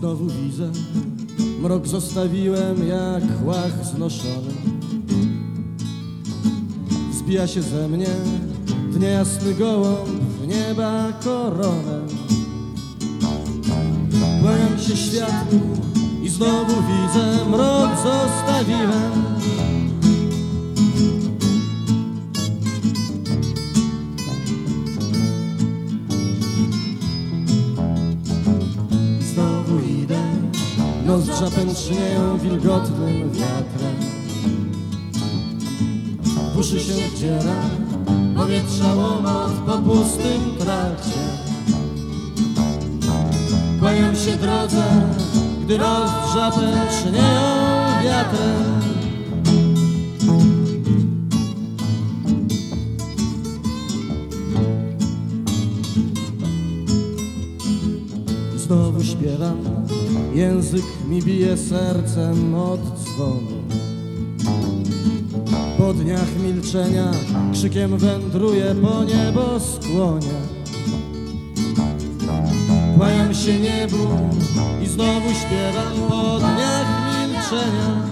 Znowu widzę, mrok zostawiłem jak łach znoszony. Zbija się ze mnie w niejasny gołąb, w nieba koronę. Kłaniam się światłu i znowu widzę, mrok zostawiłem. Znowu idę, nozdrza pęcznieją wilgotnym wiatrem. W uszy się wdziera powietrza łomot po pustym trakcie. Kłaniam się drodze, gdy nozdrza pęcznieją wiatrem. Znowu śpiewam, język mi bije sercem od dzwonu. Po dniach milczenia krzykiem wędruję po nieboskłonie. Kłaniam się niebu i znowu śpiewam po dniach milczenia.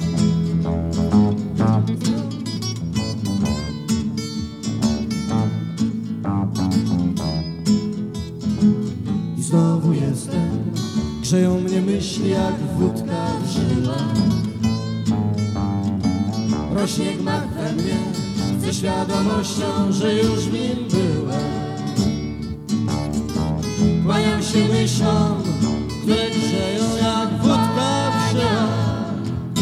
I znowu jestem, grzeją mnie myśli jak wódka w żyłach. Rośnie gmach we mnie ze świadomością, że już w nim byłem. Kłaniam się myślom, które grzeją jak wódka w żyłach.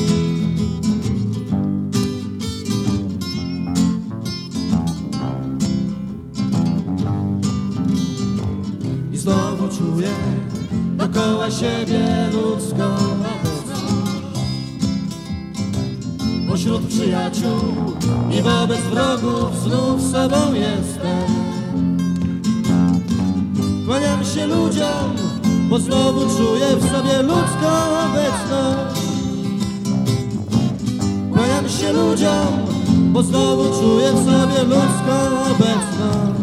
I znowu czuję dookoła siebie ludzką obecność. Pośród przyjaciół i wobec wrogów znów sobą jestem. Kłaniam się ludziom, bo znowu czuję w sobie ludzką obecność. Kłaniam się ludziom, bo znowu czuję w sobie ludzką obecność.